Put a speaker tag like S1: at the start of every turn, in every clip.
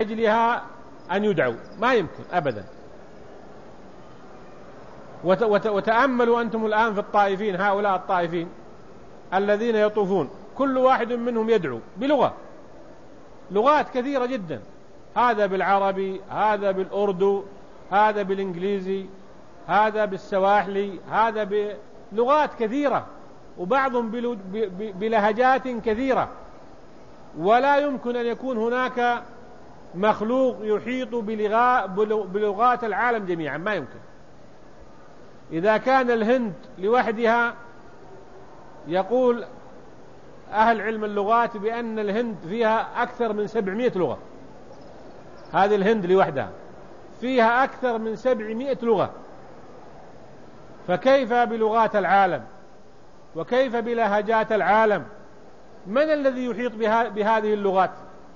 S1: أجلها أن يدعوا، ما يمكن أبدا. وتأملوا أنتم الآن في الطائفين، هؤلاء الطائفين الذين يطوفون، كل واحد منهم يدعو بلغة، لغات كثيرة جدا، هذا بالعربي، هذا بالأردو، هذا بالإنجليزي، هذا بالسواحلي، هذا بلغات كثيرة، وبعضهم بلهجات كثيرة. ولا يمكن أن يكون هناك مخلوق يحيط بلغات العالم جميعا، ما يمكن. إذا كان الهند لوحدها، يقول أهل علم اللغات بأن الهند فيها أكثر من 700 لغة، هذه الهند لوحدها فيها أكثر من 700 لغة، فكيف بلغات العالم؟ وكيف بلهجات العالم؟ من الذي يحيط بهذه اللغات؟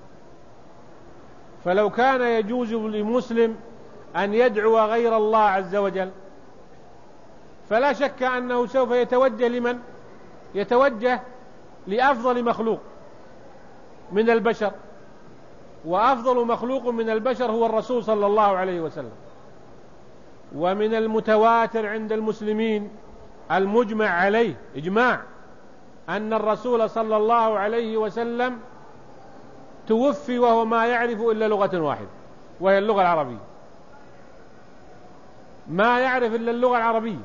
S1: فلو كان يجوز لمسلم أن يدعو غير الله عز وجل، فلا شك أنه سوف يتوجه لمن؟ يتوجه لأفضل مخلوق من البشر، وأفضل مخلوق من البشر هو الرسول صلى الله عليه وسلم. ومن المتواتر عند المسلمين المجمع عليه إجماع أن الرسول صلى الله عليه وسلم توفي وهو ما يعرف إلا لغة واحدة، وهي اللغة العربية، ما يعرف إلا اللغة العربية.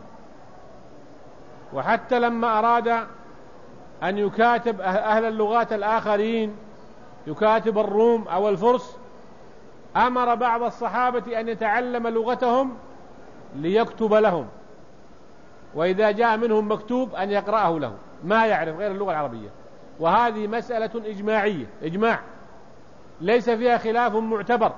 S1: وحتى لما أراد أن يكاتب أهل اللغات الآخرين، يكاتب الروم أو الفرس، أمر بعض الصحابة أن يتعلم لغتهم ليكتب لهم، وإذا جاء منهم مكتوب أن يقرأه له، ما يعرف غير اللغة العربية. وهذه مسألة إجماعية، إجماع ليس فيها خلاف معتبر.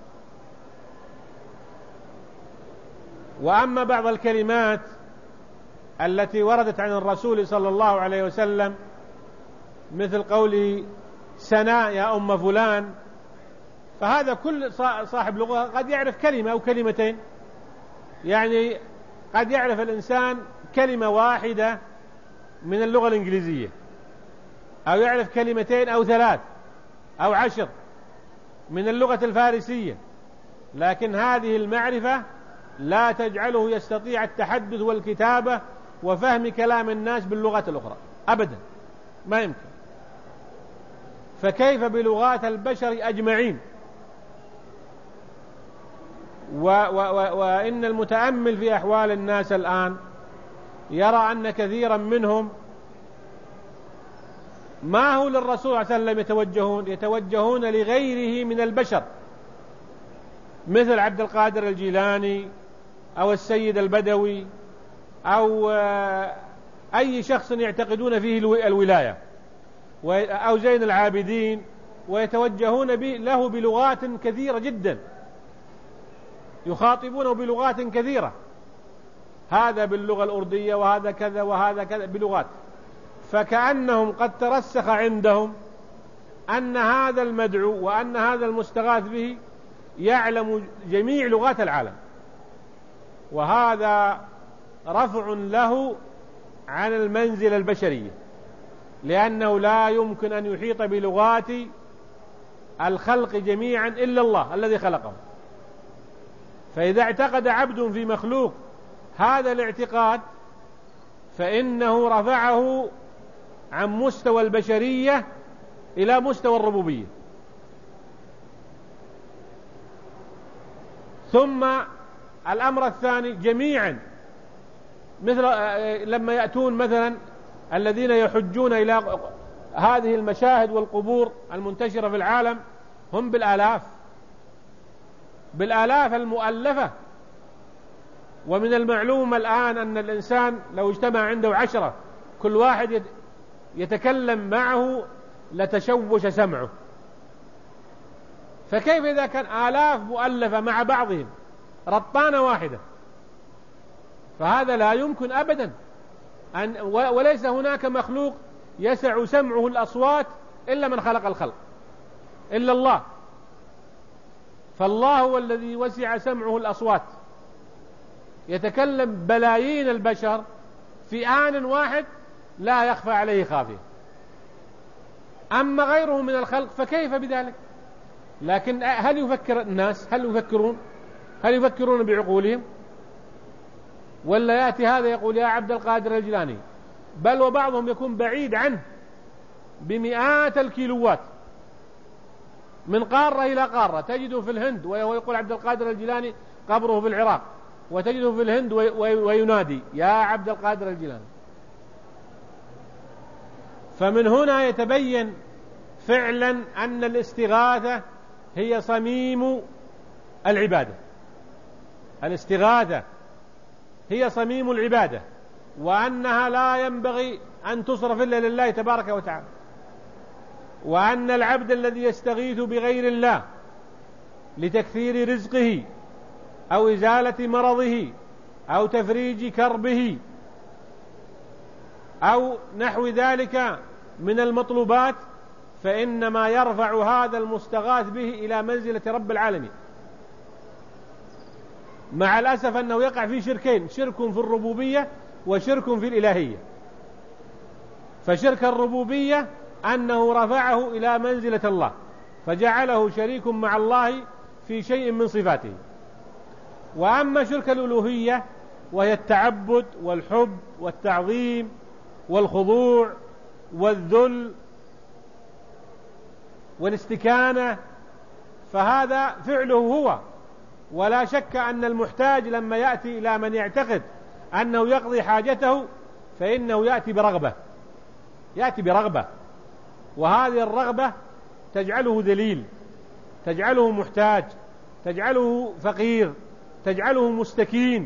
S1: وأما بعض الكلمات التي وردت عن الرسول صلى الله عليه وسلم، مثل قوله سنا يا أم فلان، فهذا كل صاحب لغة قد يعرف كلمة أو كلمتين، يعني قد يعرف الإنسان كلمة واحدة من اللغة الإنجليزية، أو يعرف كلمتين أو 3 أو 10 من اللغة الفارسية، لكن هذه المعرفة لا تجعله يستطيع التحدث والكتابة وفهم كلام الناس باللغات الأخرى أبدا، ما يمكن. فكيف بلغات البشر أجمعين؟ وإن المتأمل في أحوال الناس الآن يرى أن كثيرا منهم ما هو للرسول صلى الله عليه وسلم يتوجهون لغيره من البشر، مثل عبد القادر الجيلاني أو السيد البدوي أو أي شخص يعتقدون فيه الولاية، أو زين العابدين، ويتوجهون له بلغات كثيرة جدا، يخاطبونه بلغات كثيرة، هذا باللغة الأردية وهذا كذا وهذا كذا بلغات. فكأنهم قد ترسخ عندهم أن هذا المدعو وأن هذا المستغاث به يعلم جميع لغات العالم، وهذا رفع له عن المنزل البشرية، لأنه لا يمكن أن يحيط بلغات الخلق جميعا إلا الله الذي خلقهم. فإذا اعتقد عبد في مخلوق هذا الاعتقاد، فإنه رفعه عن مستوى البشرية إلى مستوى الربوبية. ثم الأمر الثاني جميعا، مثل لما يأتون مثلا الذين يحجون إلى هذه المشاهد والقبور المنتشرة في العالم، هم بالآلاف المؤلفة. ومن المعلوم الآن أن الإنسان لو اجتمع عنده 10 كل واحد يتكلم معه لتشوش سمعه، فكيف إذا كان آلاف مؤلفة مع بعضهم رطانة واحدة؟ فهذا لا يمكن أبدا وليس هناك مخلوق يسع سمعه الأصوات إلا من خلق الخلق، إلا الله. فالله هو الذي وسع سمعه الأصوات، يتكلم بلايين البشر في آن واحد لا يخفى عليه خافية. أما غيره من الخلق فكيف بذلك؟ لكن هل يفكر الناس؟ هل يفكرون بعقولهم؟ ولا يأتي هذا يقول يا عبد القادر الجيلاني، بل وبعضهم يكون بعيد عنه بمئات الكيلوات من قارة إلى قارة، تجده في الهند وهو يقول عبد القادر الجيلاني قبره في العراق، وتجده في الهند وينادي يا عبد القادر الجيلاني. فمن هنا يتبين فعلا أن الاستغاثة هي صميم العبادة. الاستغاثة هي صميم العبادة، وأنها لا ينبغي أن تصرف إلا لله تبارك وتعالى، وأن العبد الذي يستغيث بغير الله لتكثير رزقه أو إزالة مرضه أو تفريج كربه أو نحو ذلك من المطلوبات، فإنما يرفع هذا المستغاث به إلى منزلة رب العالمين. مع الأسف أنه يقع في شركين، شرك في الربوبية وشرك في الإلهية. فشرك الربوبية أنه رفعه إلى منزلة الله فجعله شريك مع الله في شيء من صفاته. وأما شرك الألوهية وهي التعبد والحب والتعظيم والخضوع والذل والاستكانة، فهذا فعله هو. ولا شك أن المحتاج لما يأتي إلى من يعتقد أنه يقضي حاجته فإنه يأتي برغبة، وهذه الرغبة تجعله ذليل، تجعله محتاج، تجعله فقير، تجعله مستكين.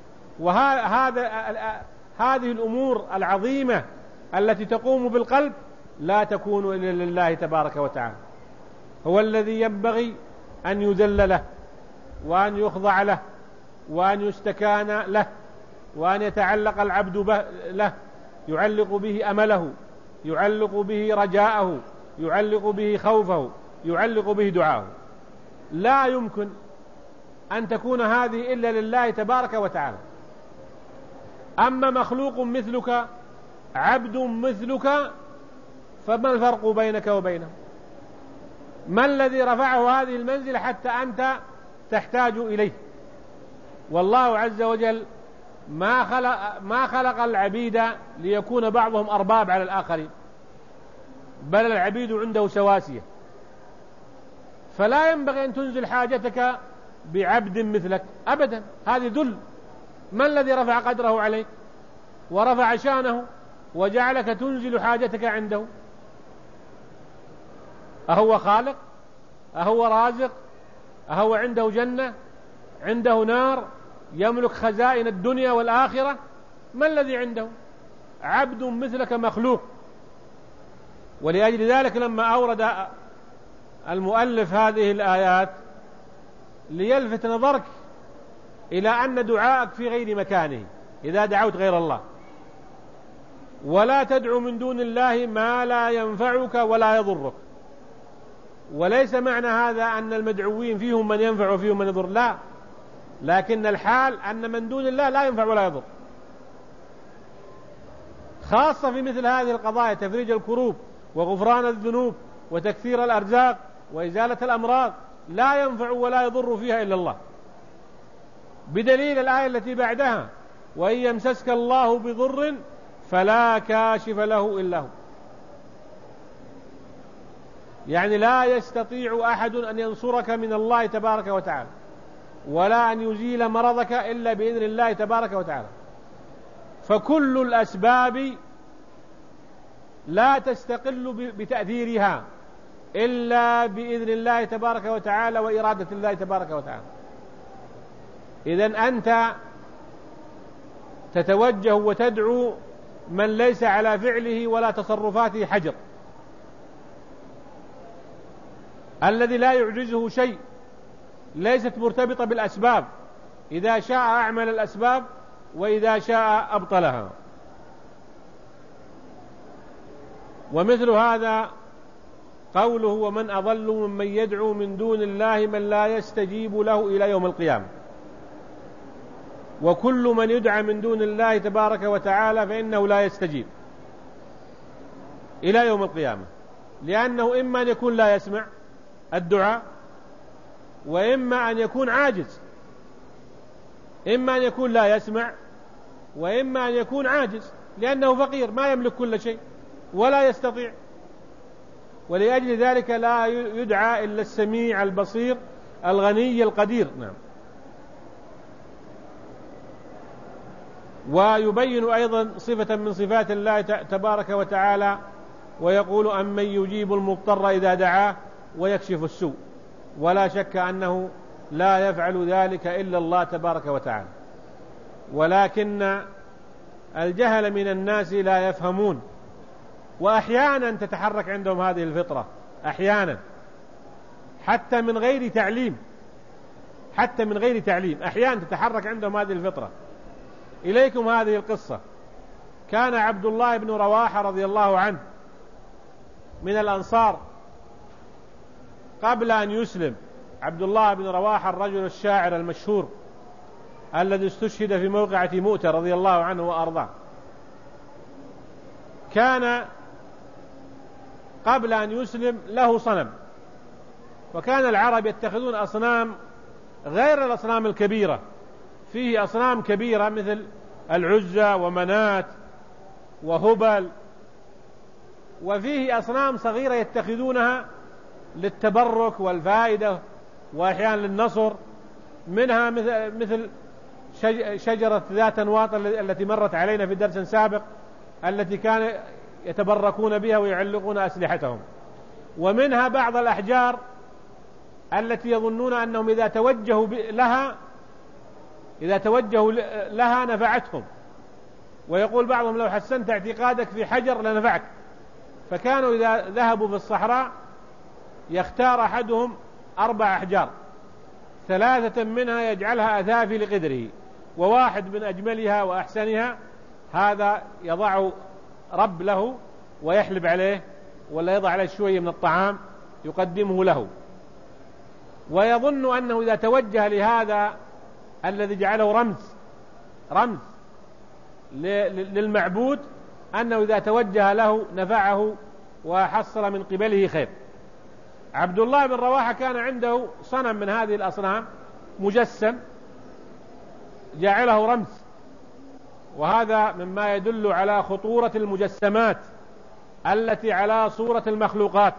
S1: هذه الأمور العظيمة التي تقوم بالقلب لا تكون إلا لله تبارك وتعالى. هو الذي ينبغي أن يذل له وأن يخضع له وأن يستكان له وأن يتعلق العبد له، يعلق به أمله، يعلق به رجاءه، يعلق به خوفه، يعلق به دعاءه. لا يمكن أن تكون هذه إلا لله تبارك وتعالى. أما مخلوق مثلك، عبد مثلك، فما الفرق بينك وبينه؟ ما الذي رفعه هذه المنزلة حتى أنت تحتاج إليه؟ والله عز وجل ما خلق العبيد ليكون بعضهم أرباب على الآخرين، بل العبيد عنده سواسية. فلا ينبغي أن تنزل حاجتك بعبد مثلك أبدا، هذه ذل. ما الذي رفع قدره عليك ورفع شانه وجعلك تنزل حاجتك عنده؟ أهو خالق؟ أهو رازق؟ أهو عنده جنة؟ عنده نار؟ يملك خزائن الدنيا والآخرة؟ ما الذي عنده؟ عبد مثلك مخلوق. ولأجل ذلك لما أورد المؤلف هذه الآيات ليلفت نظرك إلى أن دعاءك في غير مكانه إذا دعوت غير الله، ولا تدعو من دون الله ما لا ينفعك ولا يضرك. وليس معنى هذا أن المدعوين فيهم من ينفع وفيهم من يضر، لا، لكن الحال أن من دون الله لا ينفع ولا يضر، خاصة في مثل هذه القضايا، تفريج الكروب وغفران الذنوب وتكثير الأرزاق وإزالة الأمراض، لا ينفع ولا يضر فيها إلا الله، بدليل الآية التي بعدها: وإن يمسسك الله بضر فلا كاشف له إلا هو. يعني لا يستطيع أحد أن ينصرك من الله تبارك وتعالى، ولا أن يزيل مرضك إلا بإذن الله تبارك وتعالى. فكل الأسباب لا تستقل بتأثيرها إلا بإذن الله تبارك وتعالى وإرادة الله تبارك وتعالى. إذن أنت تتوجه وتدعو من ليس على فعله ولا تصرفاته حجر، الذي لا يعجزه شيء، ليست مرتبطة بالأسباب، إذا شاء أعمل الأسباب وإذا شاء أبطلها. ومثل هذا قوله: ومن أضل ممن يدعو من دون الله من لا يستجيب له إلى يوم القيامة. وكل من يدعى من دون الله تبارك وتعالى فإنه لا يستجيب إلى يوم القيامة، لأنه إما أن يكون لا يسمع الدعاء، وإما أن يكون عاجز، إما أن يكون لا يسمع، وإما أن يكون عاجز لأنه فقير ما يملك كل شيء ولا يستطيع، ولأجل ذلك لا يدعى إلا السميع البصير الغني القدير. نعم. ويبين أيضا صفة من صفات الله تبارك وتعالى ويقول أمن يجيب المضطر إذا دعاه ويكشف السوء، ولا شك أنه لا يفعل ذلك إلا الله تبارك وتعالى، ولكن الجهل من الناس لا يفهمون، وأحيانا تتحرك عندهم هذه الفطرة، أحيانا حتى من غير تعليم، أحيانا تتحرك عندهم هذه الفطرة. إليكم هذه القصة. كان عبد الله بن رواحة رضي الله عنه من الأنصار قبل أن يسلم. عبد الله بن رواحة الرجل الشاعر المشهور الذي استشهد في موقعة مؤتة رضي الله عنه وأرضاه، كان قبل أن يسلم له صنم، وكان العرب يتخذون أصنام غير الأصنام الكبيرة، فيه أصنام كبيرة مثل العزى ومنات وهبل، وفيه أصنام صغيرة يتخذونها للتبرك والفائدة وأحيانا للنصر، منها مثل شجرة ذات أنواط التي مرت علينا في درس سابق، التي كان يتبركون بها ويعلقون أسلحتهم، ومنها بعض الأحجار التي يظنون أنهم إذا توجهوا لها نفعتهم، ويقول بعضهم لو حسنت اعتقادك في حجر لنفعك. فكانوا إذا ذهبوا في الصحراء يختار أحدهم 4 أحجار، 3 منها يجعلها أثافي لقدره، وواحد من أجملها وأحسنها هذا يضع رب له ويحلب عليه، ولا يضع عليه شوية من الطعام يقدمه له، ويظن أنه إذا توجه لهذا الذي جعله رمز للمعبود أنه إذا توجه له نفعه وحصل من قبله خير. عبد الله بن رواحة كان عنده صنم من هذه الأصنام مجسم جعله رمز، وهذا مما يدل على خطورة المجسمات التي على صورة المخلوقات،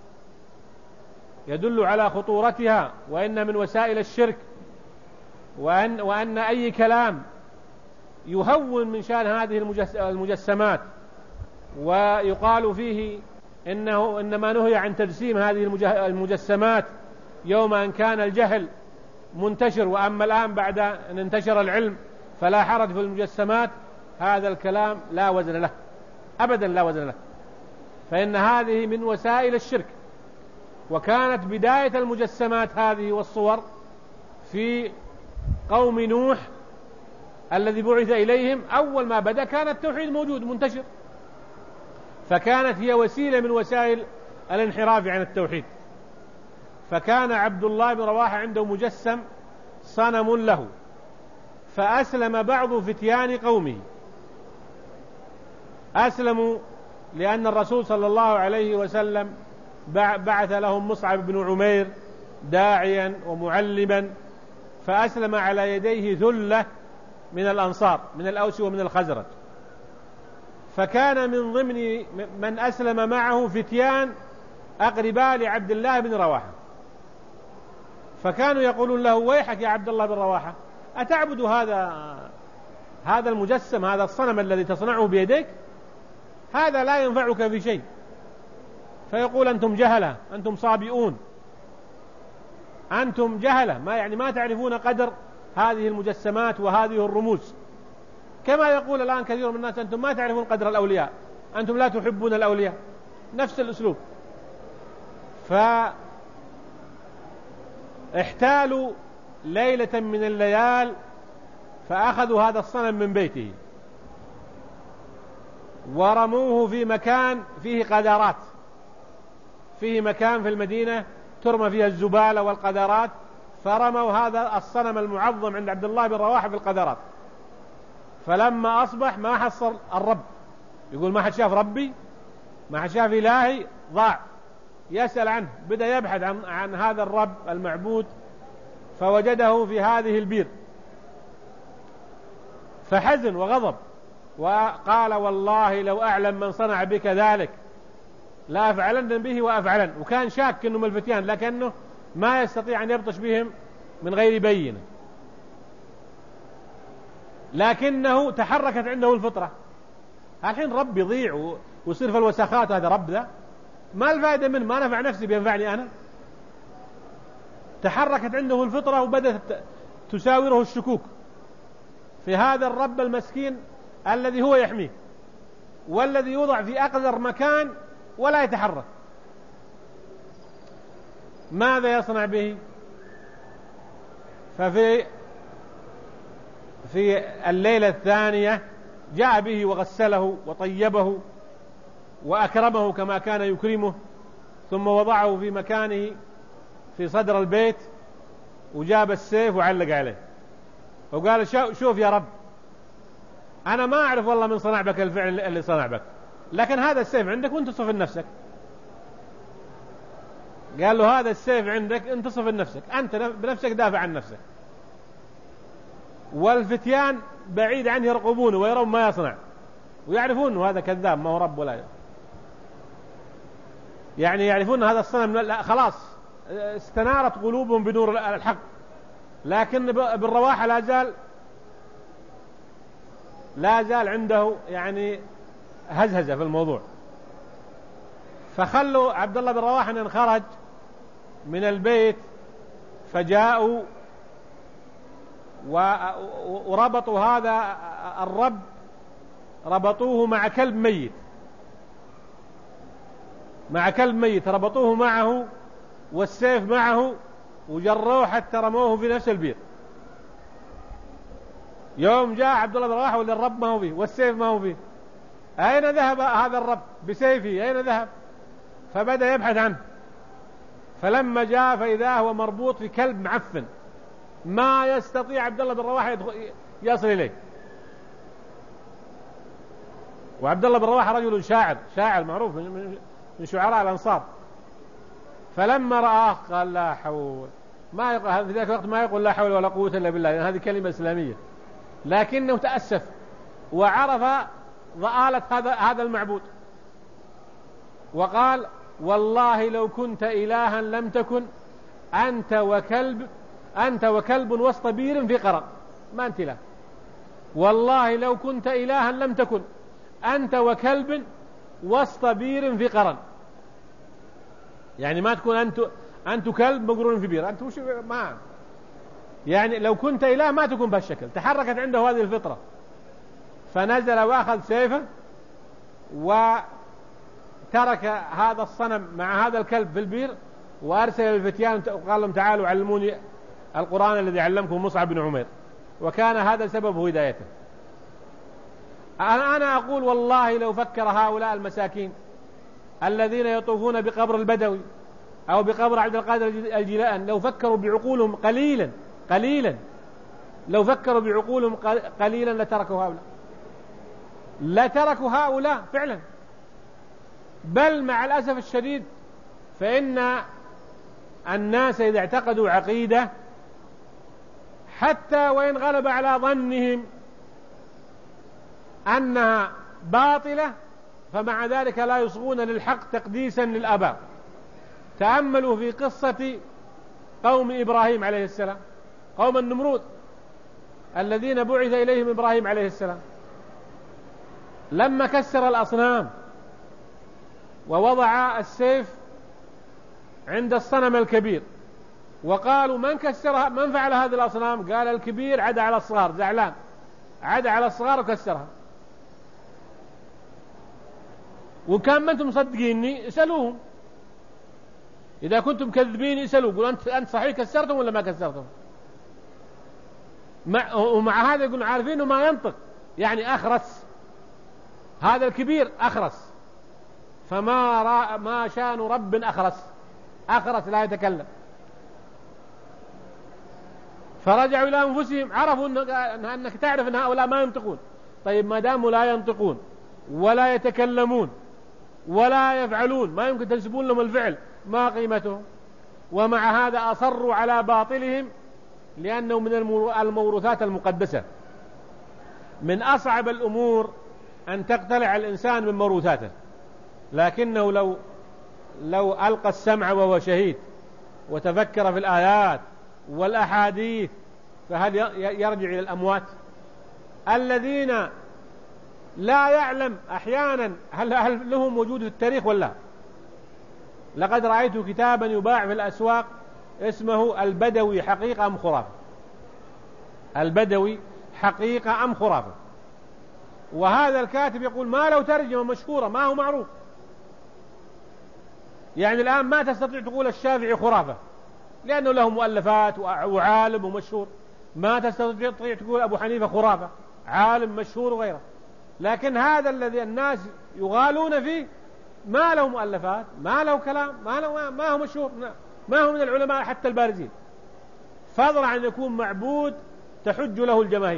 S1: يدل على خطورتها، وإن من وسائل الشرك، وأن أي كلام يهون من شأن هذه المجسمات ويقال فيه إنما نهي عن تجسيم هذه المجسمات يوم أن كان الجهل منتشر، وأما الآن بعد أن انتشر العلم فلا حرج في المجسمات، هذا الكلام لا وزن له أبدا، لا وزن له، فإن هذه من وسائل الشرك. وكانت بداية المجسمات هذه والصور في قوم نوح الذي بعث إليهم، أول ما بدأ كان التوحيد موجود منتشر، فكانت هي وسيلة من وسائل الانحراف عن التوحيد. فكان عبد الله بن رواحة عنده مجسم صنم له، فأسلم بعض فتيان قومه، أسلموا لأن الرسول صلى الله عليه وسلم بعث لهم مصعب بن عمير داعيا ومعلما، فأسلم على يديه ثلة من الأنصار من الأوس ومن الخزرج، فكان من ضمن من أسلم معه فتيان أقرباء لعبد الله بن رواحة، فكانوا يقولون له ويحك يا عبد الله بن رواحة، أتعبد هذا المجسم، هذا الصنم الذي تصنعه بيديك، هذا لا ينفعك في شيء. فيقول أنتم جهلة، أنتم صابئون، أنتم جهلة، ما تعرفون قدر هذه المجسمات وهذه الرموز، كما يقول الآن كثير من الناس أنتم ما تعرفون قدر الأولياء، أنتم لا تحبون الأولياء، نفس الأسلوب. فاحتالوا ليلة من الليال فأخذوا هذا الصنم من بيته ورموه في مكان فيه قذارات، فيه مكان في المدينة ترمى فيها الزبالة والقذارات، فرموا هذا الصنم المعظم عند عبد الله بن رواحة في القذارات. فلما أصبح ما حصل الرب، يقول ما حد شاف ربي، ما حد شاف إلهي، ضاع، يسأل عنه، بدأ يبحث عن هذا الرب المعبود فوجده في هذه البير فحزن وغضب وقال والله لو أعلم من صنع بك ذلك لا أفعلن به وأفعلن. وكان شاك أنهم الفتيان لكنه ما يستطيع أن يبطش بهم من غير بينة، لكنه تحركت عنده الفطرة. الحين رب يضيع ويصير في الوساخات، هذا رب ذا ما الفائدة منه، ما نفع نفسي بينفعني أنا. تحركت عنده الفطرة وبدأت تساوره الشكوك في هذا الرب المسكين الذي هو يحميه والذي يوضع في أقذر مكان ولا يتحرك. ماذا يصنع به؟ ففي الليلة الثانية جاء به وغسله وطيبه وأكرمه كما كان يكرمه، ثم وضعه في مكانه في صدر البيت وجاب السيف وعلق عليه وقال شوف يا رب، أنا ما أعرف والله من صنع بك الفعل اللي صنع بك، لكن هذا السيف عندك وانتصف لنفسك. قال له هذا السيف عندك انتصف لنفسك، أنت بنفسك دافع عن نفسك. والفتيان بعيد عنه يرقبونه ويرون ما يصنع ويعرفون أنه هذا كذاب ما هو رب ولا يعني يعرفون هذا الصنم لا خلاص استنارت قلوبهم بنور الحق، لكن بالرواحة لا زال عنده يعني هزهزة في الموضوع. فخلوا عبد الله بن رواحة أن خرج من البيت فجاءوا وربطوا هذا الرب، ربطوه مع كلب ميت ربطوه معه والسيف معه وجروه حتى رموه في نفس البير. يوم جاء عبد الله بن رواحة واللي الرب ما هو فيه والسيف ما هو فيه، أين ذهب هذا الرب بسيفه أين ذهب؟ فبدأ يبحث عنه، فلما جاء فإذا هو مربوط في كلب معفن ما يستطيع عبد الله بن رواحة يصل إليه. وعبد الله بن رواحة رجل شاعر معروف من شعراء الأنصار، فلما رآه قال لا حول، ما يقول في ذاك الوقت ما يقول لا حول ولا قوة إلا بالله، يعني هذه كلمة إسلامية، لكنه تأسف وعرف ضآلة هذا المعبود، وقال والله لو كنت إلها لم تكن أنت وكلب وسط بير في قرن، ما أنت له، والله لو كنت إلها لم تكن أنت وكلب وسط بير في قرن، يعني ما تكون أنت كلب مقرون في بير، أنت وش ما يعني لو كنت إله ما تكون بهالشكل. تحركت عنده هذه الفطرة، فنزل وأخذ سيفه وترك هذا الصنم مع هذا الكلب في البير، وأرسل الفتيان وقال لهم تعالوا علموني القرآن الذي علمكم مصعب بن عمير، وكان هذا سبب هدايته. أنا أقول والله لو فكر هؤلاء المساكين الذين يطوفون بقبر البدوي أو بقبر عبد القادر الجيلاني لو فكروا بعقولهم قليلا لو فكروا بعقولهم قليلا لتركوا هؤلاء فعلا. بل مع الأسف الشديد فإن الناس إذا اعتقدوا عقيدة حتى وإن غلب على ظنهم أنها باطلة فمع ذلك لا يصغون للحق تقديسا للآباء. تأملوا في قصة قوم إبراهيم عليه السلام، قوم النمرود الذين بعث إليهم إبراهيم عليه السلام، لما كسر الأصنام ووضع السيف عند الصنم الكبير وقالوا من كسرها، من فعل هذه الأصنام؟ قال الكبير عدا على الصغار، زعلان عدا على الصغار وكسرها. وكان ما أنتم مصدقيني اسألوهم، إذا كنتم كذبين اسألوا، قولوا أنت صحيح كسرتم ولا ما كسرتم؟ ومع هذا يقولون عارفين إنه ما ينطق، يعني أخرس، هذا الكبير أخرس، ما شان رب أخرس لا يتكلم. فرجعوا إلى أنفسهم، عرفوا أنك تعرف أن هؤلاء ما ينطقون. طيب ما داموا لا ينطقون ولا يتكلمون ولا يفعلون، ما يمكن تنسبون لهم الفعل، ما قيمته؟ ومع هذا أصروا على باطلهم لأنه من الموروثات المقدسة. من أصعب الأمور أن تقتلع الإنسان من موروثاته، لكنه لو ألقى السمع وهو شهيد وتفكر في الآيات والأحاديث فهل يرجع إلى الأموات الذين لا يعلم أحيانا هل لهم وجود في التاريخ ولا؟ لقد رأيت كتابا يباع في الأسواق اسمه البدوي حقيقة أم خرافة، البدوي حقيقة أم خرافة، وهذا الكاتب يقول ما له ترجمة مشهورة، ما هو معروف. يعني الآن ما تستطيع تقول الشافعي خرافة لأنه له مؤلفات وعالم ومشهور، ما تستطيع تقول أبو حنيفة خرافة عالم مشهور وغيره، لكن هذا الذي الناس يغالون فيه ما له مؤلفات، ما له كلام، ما هو مشهور، ما هو من العلماء حتى البارزين، فضلا عن يكون معبود تحج له الجماهير.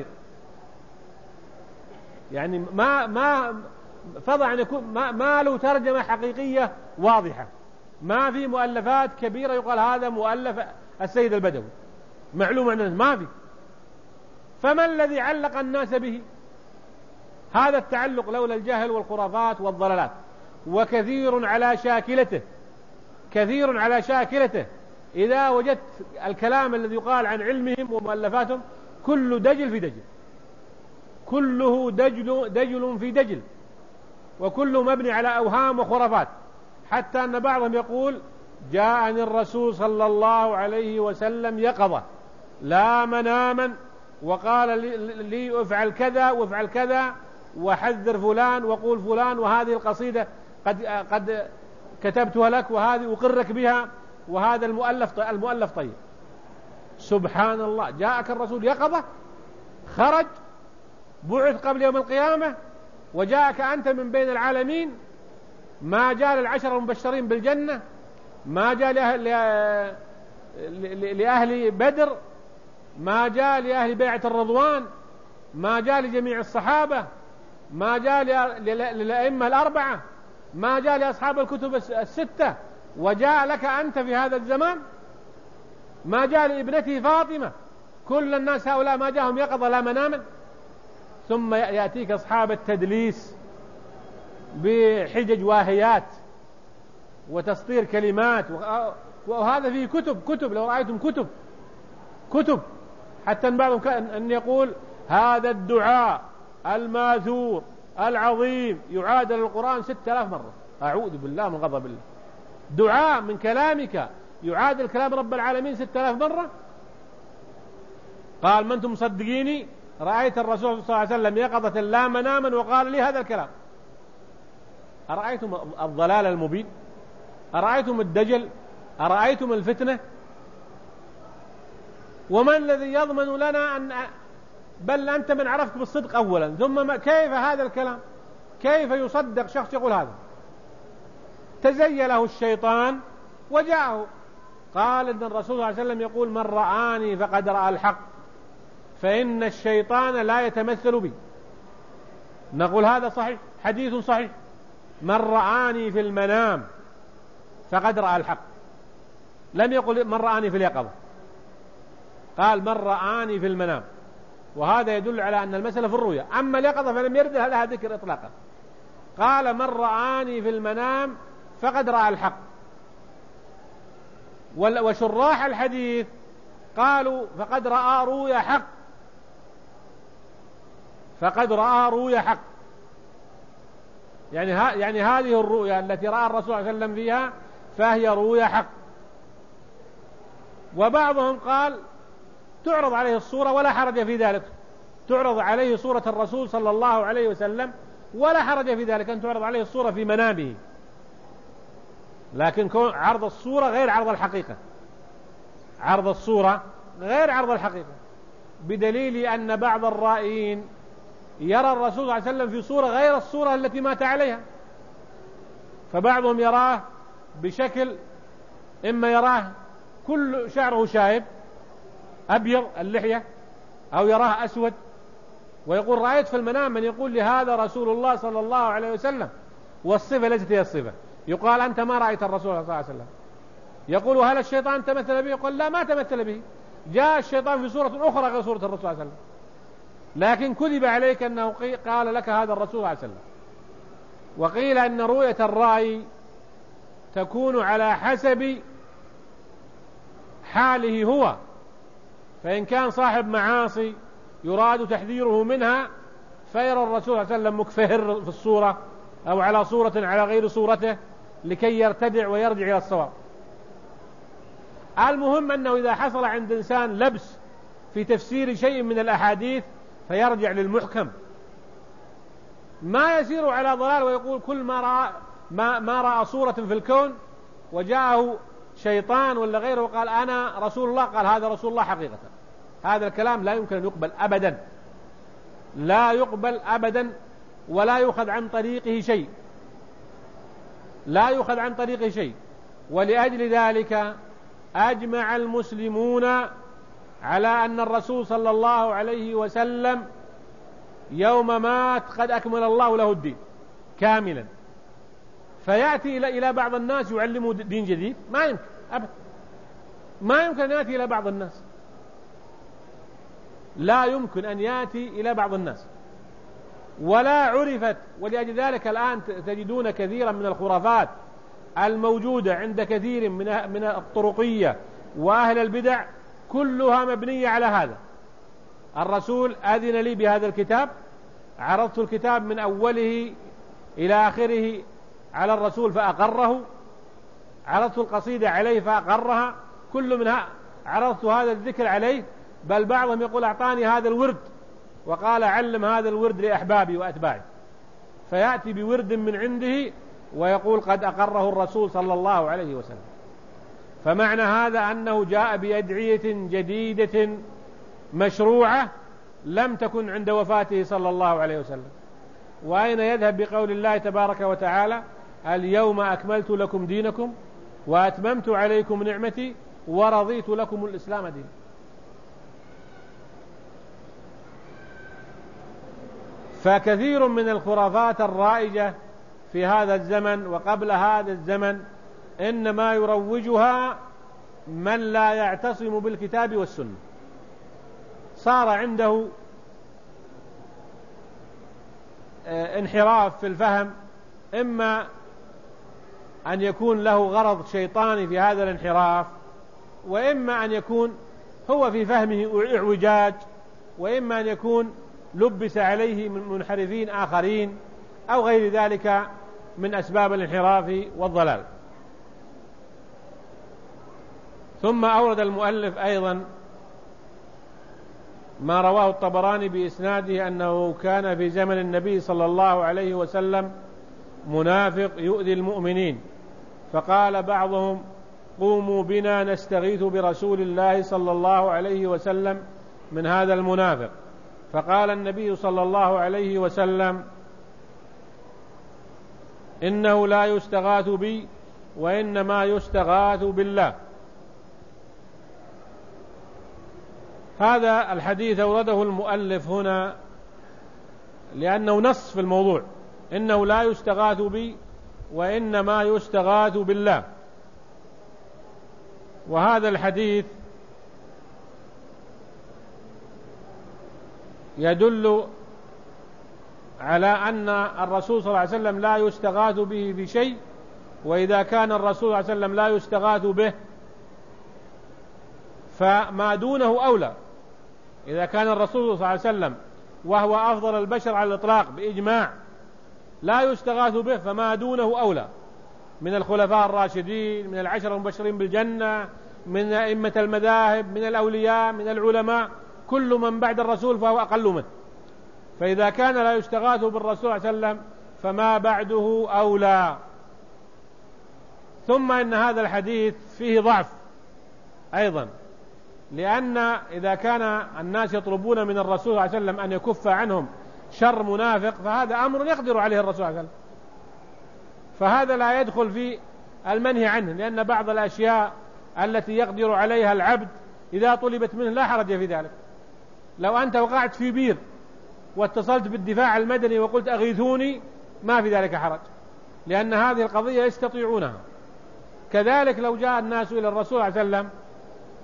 S1: يعني ما فضلا عن يكون ما له ترجمة حقيقية واضحة، ما في مؤلفات كبيرة يقال هذا مؤلف السيد البدوي معلوم عن الناس، ما في. فما الذي علق الناس به؟ هذا التعلق لولا الجهل والخرافات والضلالات. وكثير على شاكلته، كثير على شاكلته. إذا وجدت الكلام الذي يقال عن علمهم ومؤلفاتهم كله دجل في دجل، كله دجل في دجل، وكله مبني على أوهام وخرافات، حتى أن بعضهم يقول جاءني الرسول صلى الله عليه وسلم يقظة لا مناما وقال لي افعل كذا وافعل كذا وحذر فلان وقول فلان، وهذه القصيدة قد كتبتها لك وهذه أقرك بها، وهذا المؤلف طيب. سبحان الله، جاءك الرسول يقظة، خرج، بعث قبل يوم القيامة، وجاءك أنت من بين العالمين، ما جاء للعشر المبشرين بالجنة، ما جاء لأهل بدر، ما جاء لأهل بيعة الرضوان، ما جاء لجميع الصحابة، ما جاء للأئمة الأربعة، ما جاء لأصحاب الكتب الستة، وجاء لك أنت في هذا الزمان، ما جاء لابنته فاطمة. كل الناس هؤلاء ما جاءهم يقظة لا مناما. ثم يأتيك أصحاب التدليس بحجج واهيات وتسطير كلمات، وهذا فيه كتب لو رأيتم كتب حتى أن بعضهم أن يقول هذا الدعاء الماثور العظيم يعادل القرآن 6000 مرة. أعوذ بالله من غضب الله، دعاء من كلامك يعادل كلام رب العالمين 6000 مرة. قال: من أنتم مصدقيني؟ رأيت الرسول صلى الله عليه وسلم يقظة لا مناما وقال لي هذا الكلام. أرأيتم الضلال المبين؟ أرأيتم الدجل؟ أرأيتم الفتنة؟ ومن الذي يضمن لنا أن بل أنت من عرفك بالصدق أولا، ثم كيف هذا الكلام؟ كيف يصدق شخص يقول هذا؟ تزيله الشيطان وجاءه. قال إن الرسول صلى الله عليه وسلم يقول: من رآني فقد رأى الحق، فإن الشيطان لا يتمثل بي. نقول هذا صحيح، حديث صحيح. من رآني في المنام فقد رأى الحق، لم يقل من رآني في اليقظة، قال من رآني في المنام، وهذا يدل على أن المسألة في الرؤيا. أما اليقظة فلم يرد لها ذكر إطلاقا. قال: من رآني في المنام فقد رأى الحق. وشراح الحديث قالوا فقد رأى رؤيا حق، فقد رأى رؤيا حق، يعني هذه الرؤيا التي رأى الرسول صلى الله عليه وسلم فيها فهي رؤيا حق. وبعضهم قال تعرض عليه الصورة ولا حرج في ذلك، تعرض عليه صورة الرسول صلى الله عليه وسلم ولا حرج في ذلك أن تعرض عليه الصورة في منامه، لكن عرض الصورة غير عرض الحقيقة، عرض الصورة غير عرض الحقيقة، بدليل أن بعض الرائين يرى الرسول صلى الله عليه وسلم في صورة غير الصورة التي مات عليها. فبعضهم يراه بشكل، إما يراه كل شعره شايب أبيض اللحية، أو يراه أسود، ويقول رأيت في المنام من يقول لي هذا رسول الله صلى الله عليه وسلم، والصفة ليست هي الصفة. يقال أنت ما رأيت الرسول صلى الله عليه وسلم. يقول هل الشيطان تمثل به؟ يقول لا، ما تمثل به، جاء الشيطان في صورة أخرى غير صورة الرسول صلى الله عليه وسلم، لكن كذب عليك أنه قال لك هذا الرسول صلى الله عليه وسلم. وقيل أن رؤية الرأي تكون على حسب حاله هو، فإن كان صاحب معاصي يراد تحذيره منها فيرى الرسول صلى الله عليه وسلم مكفهر في الصورة أو على صورة على غير صورته لكي يرتدع ويرجع إلى الصواب. المهم أنه إذا حصل عند إنسان لبس في تفسير شيء من الأحاديث فيرجع للمحكم، ما يسير على ضلال ويقول كل ما رأى صورة في الكون وجاءه شيطان ولا غيره وقال أنا رسول الله، قال هذا رسول الله حقيقة. هذا الكلام لا يمكن أن يقبل أبدا، لا يقبل أبدا، ولا يؤخذ عن طريقه شيء، لا يؤخذ عن طريقه شيء. ولأجل ذلك أجمع المسلمون على أن الرسول صلى الله عليه وسلم يوم مات قد أكمل الله له الدين كاملا، فيأتي إلى بعض الناس يعلموا دين جديد؟ ما يمكن أبدا، ما يمكن أن يأتي إلى بعض الناس، لا يمكن أن يأتي إلى بعض الناس ولا عرفت. ولأجل ذلك الآن تجدون كثيرا من الخرافات الموجودة عند كثير من الطرقية وأهل البدع كلها مبنية على هذا. الرسول أذن لي بهذا الكتاب، عرضت الكتاب من أوله إلى آخره على الرسول فأقره، عرضت القصيدة عليه فأقرها، كل منها عرضت هذا الذكر عليه، بل بعضهم يقول أعطاني هذا الورد وقال علم هذا الورد لأحبابي وأتباعي، فيأتي بورد من عنده ويقول قد أقره الرسول صلى الله عليه وسلم. فمعنى هذا أنه جاء بأدعية جديدة مشروعة لم تكن عند وفاته صلى الله عليه وسلم. وأين يذهب بقول الله تبارك وتعالى اليوم أكملت لكم دينكم وأتممت عليكم نعمتي ورضيت لكم الإسلام دينا. فكثير من الخرافات الرائجة في هذا الزمن وقبل هذا الزمن إنما يروجها من لا يعتصم بالكتاب والسنة، صار عنده انحراف في الفهم، إما أن يكون له غرض شيطاني في هذا الانحراف، وإما أن يكون هو في فهمه اعوجاج، وإما أن يكون لبس عليه من منحرفين آخرين أو غير ذلك من أسباب الانحراف والضلال. ثم أورد المؤلف أيضا ما رواه الطبراني بإسناده أنه كان في زمن النبي صلى الله عليه وسلم منافق يؤذي المؤمنين، فقال بعضهم قوموا بنا نستغيث برسول الله صلى الله عليه وسلم من هذا المنافق، فقال النبي صلى الله عليه وسلم إنه لا يستغاث بي وإنما يستغاث بالله. هذا الحديث أورده المؤلف هنا لأنه نص في الموضوع، إنه لا يستغاث بي وإنما يستغاث بالله. وهذا الحديث يدل على أن الرسول صلى الله عليه وسلم لا يستغاث به في شيء، وإذا كان الرسول صلى الله عليه وسلم لا يستغاث به فما دونه أولى. إذا كان الرسول صلى الله عليه وسلم وهو أفضل البشر على الإطلاق بإجماع لا يستغاث به فما دونه أولى، من الخلفاء الراشدين، من العشر المبشرين بالجنة، من أئمة المذاهب، من الأولياء، من العلماء، كل من بعد الرسول فهو أقل منه. فإذا كان لا يستغاث بالرسول صلى الله عليه وسلم فما بعده أولى. ثم إن هذا الحديث فيه ضعف أيضا، لأن إذا كان الناس يطلبون من الرسول صلى الله عليه وسلم أن يكف عنهم شر منافق فهذا أمر يقدر عليه الرسول صلى الله عليه وسلم، فهذا لا يدخل في المنهي عنه، لأن بعض الأشياء التي يقدر عليها العبد إذا طلبت منه لا حرج في ذلك. لو أنت وقعت في بير واتصلت بالدفاع المدني وقلت أغيثوني ما في ذلك حرج، لأن هذه القضية يستطيعونها. كذلك لو جاء الناس إلى الرسول صلى الله عليه وسلم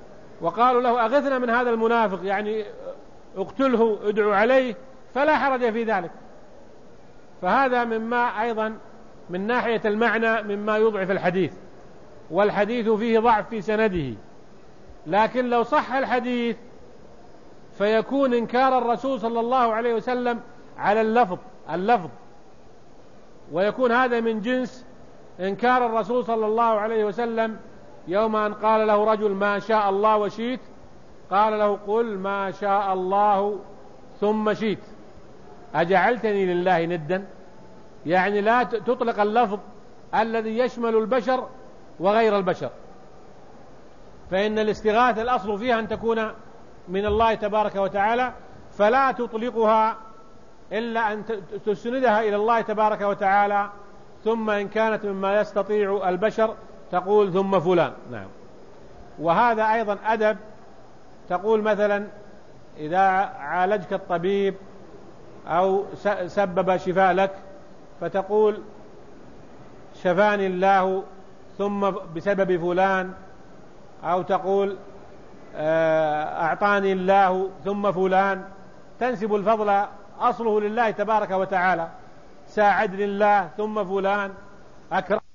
S1: وقالوا له أغثنا من هذا المنافق، يعني اقتله ادعو عليه، فلا حرج في ذلك. فهذا مما أيضا من ناحية المعنى مما يضعف الحديث، والحديث فيه ضعف في سنده. لكن لو صح الحديث فيكون إنكار الرسول صلى الله عليه وسلم على اللفظ، ويكون هذا من جنس إنكار الرسول صلى الله عليه وسلم يوم أن قال له رجل ما شاء الله وشئت، قال له قل ما شاء الله ثم شئت أجعلتني لله ندا، يعني لا تطلق اللفظ الذي يشمل البشر وغير البشر، فإن الاستغاثة الأصل فيها أن تكون من الله تبارك وتعالى، فلا تطلقها إلا أن تسندها إلى الله تبارك وتعالى، ثم إن كانت مما يستطيع البشر تقول ثم فلان. نعم. وهذا أيضا أدب، تقول مثلا إذا عالجك الطبيب أو سبب شفاء لك فتقول شفاني الله ثم بسبب فلان، أو تقول أعطاني الله ثم فلان، تنسب الفضل أصله لله تبارك وتعالى، ساعدني الله ثم فلان، أكرم